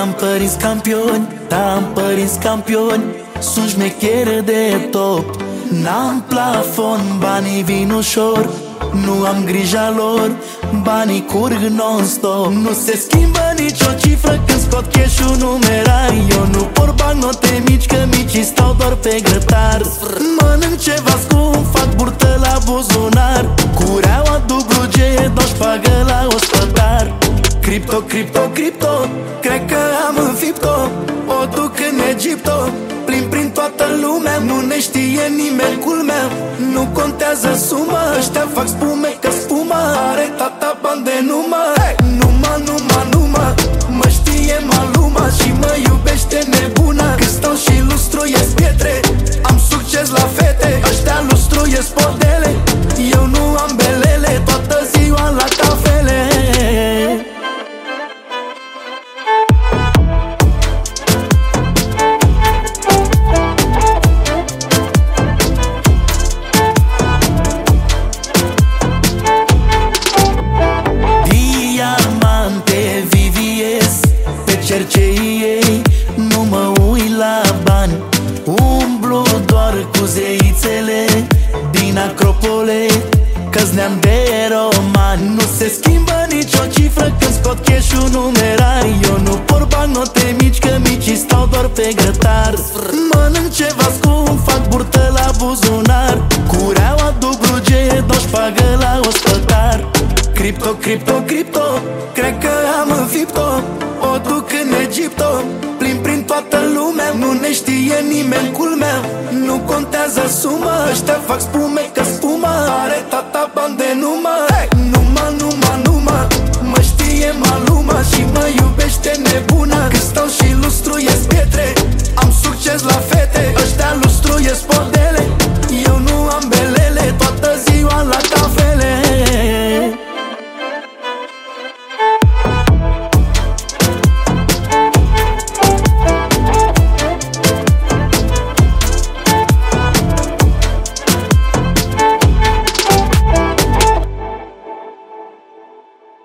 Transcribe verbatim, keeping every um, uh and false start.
Am părinți campioni, am părinți campioni, sunt șmecheră de top. N-am plafon, banii vin ușor, nu am grija lor, banii curg non-stop. Nu se schimbă nicio cifră când scot cash-ul numerar. Eu nu port bagnote mici, că micii stau doar pe grătar. Mănânc ceva scump, fac burtă la buzunar, cureaua dublu G, doar șpagă la ospătar. Cripto, cripto, cripto, cred că am înfipt-o, o duc în Egipto, plin prin toată lumea, nu ne știe nimeni, culmea. Nu contează suma, ăștia fac spume că spuma are tata bani de numă. Hey! Numa, numa, numa, mă știe maluma și mă iubește nebuna. Când stau și lustruiesc pietre, am succes la fete, ăștia lustruiesc podele, eu nu am belele, toată ziua la cafele. Cercei ei, nu mă uit la bani, umblu doar cu zeițele din Acropole, că-s neam de romani. Nu se schimbă nicio cifră când scot cash-ul numerar. Eu nu port bagnote mici, că micii stau doar pe grătar. Mănânc ceva scump, fac burtă la buzunar, cureaua dublu G, doar șpagă la ospătar. Cripto, cripto, cripto, cred că am înfipt-o, o duc în Egipto, plin prin toată lumea, nu ne știe nimeni, culmea. Nu contează suma, ăștia fac spume că spuma are tata bani de numă. Hey!